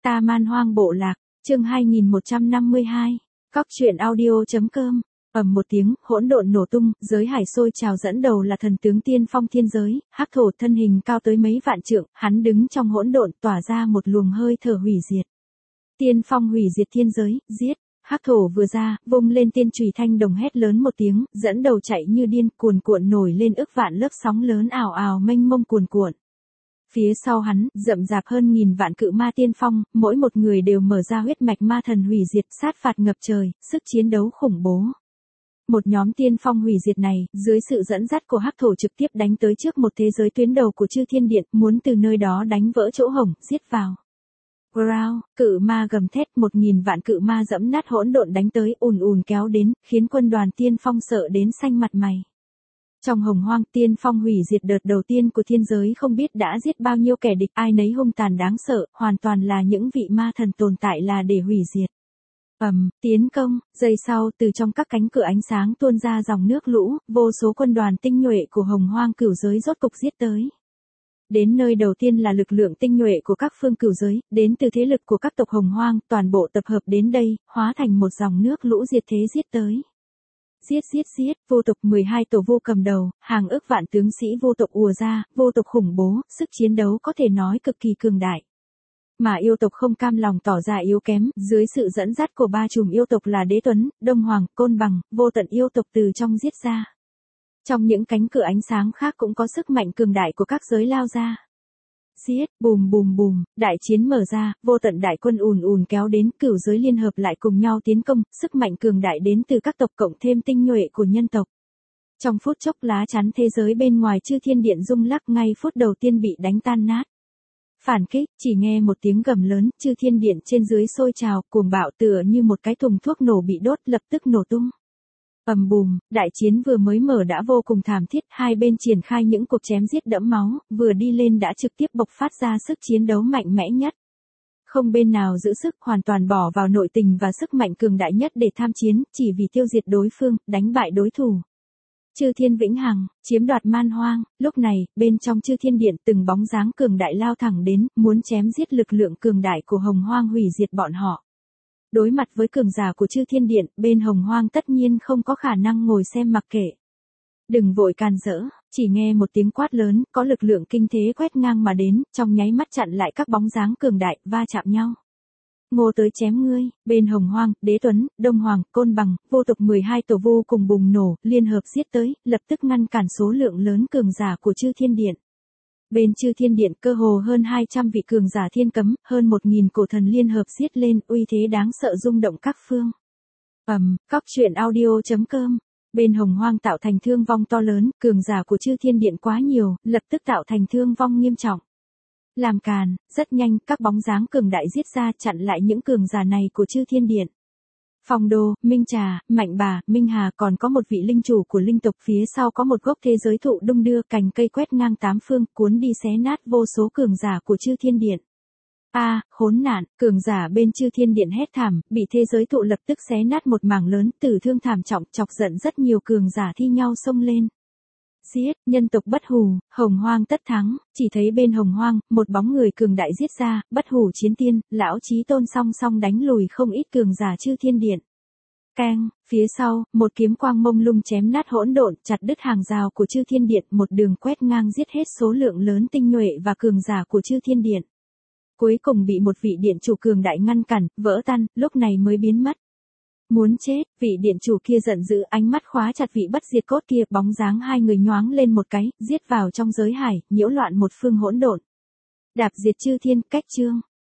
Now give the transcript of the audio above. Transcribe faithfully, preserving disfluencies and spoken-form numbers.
Ta Man Hoang Bộ Lạc, chương hai nghìn một trăm năm mươi hai. Cóc truyện audio.com. Ầm một tiếng, hỗn độn nổ tung, giới hải sôi trào, dẫn đầu là thần tướng tiên phong thiên giới, hắc thổ, thân hình cao tới mấy vạn trượng, hắn đứng trong hỗn độn tỏa ra một luồng hơi thở hủy diệt. Tiên phong hủy diệt thiên giới, giết. Hắc thổ vừa ra, vung lên tiên chùy thanh đồng hét lớn một tiếng, dẫn đầu chạy như điên, cuồn cuộn nổi lên ức vạn lớp sóng lớn ào ào mênh mông cuồn cuộn. Phía sau hắn, rậm rạp hơn nghìn vạn cự ma tiên phong, mỗi một người đều mở ra huyết mạch ma thần hủy diệt, sát phạt ngập trời, sức chiến đấu khủng bố. Một nhóm tiên phong hủy diệt này, dưới sự dẫn dắt của hắc thổ trực tiếp đánh tới trước một thế giới tuyến đầu của chư thiên điện, muốn từ nơi đó đánh vỡ chỗ hổng, giết vào. Growl, cự ma gầm thét, một nghìn vạn cự ma dẫm nát hỗn độn đánh tới, ùn ùn kéo đến, khiến quân đoàn tiên phong sợ đến xanh mặt mày. Trong hồng hoang, tiên phong hủy diệt đợt đầu tiên của thiên giới không biết đã giết bao nhiêu kẻ địch, ai nấy hung tàn đáng sợ, hoàn toàn là những vị ma thần tồn tại là để hủy diệt. Ầm, tiến công, giây sau, từ trong các cánh cửa ánh sáng tuôn ra dòng nước lũ, vô số quân đoàn tinh nhuệ của hồng hoang cửu giới rốt cục giết tới. Đến nơi đầu tiên là lực lượng tinh nhuệ của các phương cửu giới, đến từ thế lực của các tộc hồng hoang, toàn bộ tập hợp đến đây, hóa thành một dòng nước lũ diệt thế giết tới. Giết giết giết, vô tộc mười hai tổ vu cầm đầu, hàng ức vạn tướng sĩ vô tộc ùa ra, vô tộc khủng bố, sức chiến đấu có thể nói cực kỳ cường đại. Mà yêu tộc không cam lòng tỏ ra yếu kém, dưới sự dẫn dắt của ba chùm yêu tộc là Đế Tuấn, Đông Hoàng, Côn Bằng, vô tận yêu tộc từ trong giết ra. Trong những cánh cửa ánh sáng khác cũng có sức mạnh cường đại của các giới lao ra. Giết, bùm bùm bùm, đại chiến mở ra, vô tận đại quân ùn ùn kéo đến, cửu giới liên hợp lại cùng nhau tiến công, sức mạnh cường đại đến từ các tộc cộng thêm tinh nhuệ của nhân tộc. Trong phút chốc lá chắn thế giới bên ngoài chư thiên điện rung lắc, ngay phút đầu tiên bị đánh tan nát. Phản kích, chỉ nghe một tiếng gầm lớn, chư thiên điện trên dưới sôi trào, cuồng bạo tựa như một cái thùng thuốc nổ bị đốt, lập tức nổ tung. Ầm bùm, đại chiến vừa mới mở đã vô cùng thảm thiết, hai bên triển khai những cuộc chém giết đẫm máu, vừa đi lên đã trực tiếp bộc phát ra sức chiến đấu mạnh mẽ nhất. Không bên nào giữ sức, hoàn toàn bỏ vào nội tình và sức mạnh cường đại nhất để tham chiến, chỉ vì tiêu diệt đối phương, đánh bại đối thủ. Chư thiên vĩnh hằng, chiếm đoạt man hoang, lúc này, bên trong chư thiên điện từng bóng dáng cường đại lao thẳng đến, muốn chém giết lực lượng cường đại của hồng hoang hủy diệt bọn họ. Đối mặt với cường giả của chư thiên điện, bên hồng hoang tất nhiên không có khả năng ngồi xem mặc kệ. Đừng vội càn rỡ, chỉ nghe một tiếng quát lớn, có lực lượng kinh thế quét ngang mà đến, trong nháy mắt chặn lại các bóng dáng cường đại, va chạm nhau. Ngô tới chém ngươi, bên hồng hoang, Đế Tuấn, Đông Hoàng, Côn Bằng, vô tộc mười hai tổ vu cùng bùng nổ, liên hợp giết tới, lập tức ngăn cản số lượng lớn cường giả của chư thiên điện. Bên chư thiên điện cơ hồ hơn hai trăm vị cường giả thiên cấm, hơn một nghìn cổ thần liên hợp giết lên, uy thế đáng sợ rung động các phương. Ầm, cóc truyện audio.com. Bên hồng hoang tạo thành thương vong to lớn, cường giả của chư thiên điện quá nhiều, lập tức tạo thành thương vong nghiêm trọng. Làm càn, rất nhanh, các bóng dáng cường đại giết ra chặn lại những cường giả này của chư thiên điện. Phong Đô, Minh Trà, Mạnh Bà, Minh Hà, còn có một vị linh chủ của linh tộc, phía sau có một gốc thế giới thụ đung đưa, cành cây quét ngang tám phương, cuốn đi xé nát vô số cường giả của chư thiên điện. A, à, khốn nạn, cường giả bên chư thiên điện hét thảm, bị thế giới thụ lập tức xé nát một mảng lớn, tử thương thảm trọng, chọc giận rất nhiều cường giả thi nhau xông lên. Giết, nhân tộc bất hủ, hồng hoang tất thắng, chỉ thấy bên hồng hoang, một bóng người cường đại giết ra, bất hủ chiến tiên, lão chí tôn song song đánh lùi không ít cường giả chư thiên điện. Keng, phía sau, một kiếm quang mông lung chém nát hỗn độn, chặt đứt hàng rào của chư thiên điện, một đường quét ngang giết hết số lượng lớn tinh nhuệ và cường giả của chư thiên điện. Cuối cùng bị một vị điện chủ cường đại ngăn cản, vỡ tan, lúc này mới biến mất. Muốn chết, vị điện chủ kia giận dữ, ánh mắt khóa chặt vị bất diệt cốt kia, bóng dáng hai người nhoáng lên một cái, giết vào trong giới hải, nhiễu loạn một phương hỗn độn. Đạp diệt chư thiên, cách chương.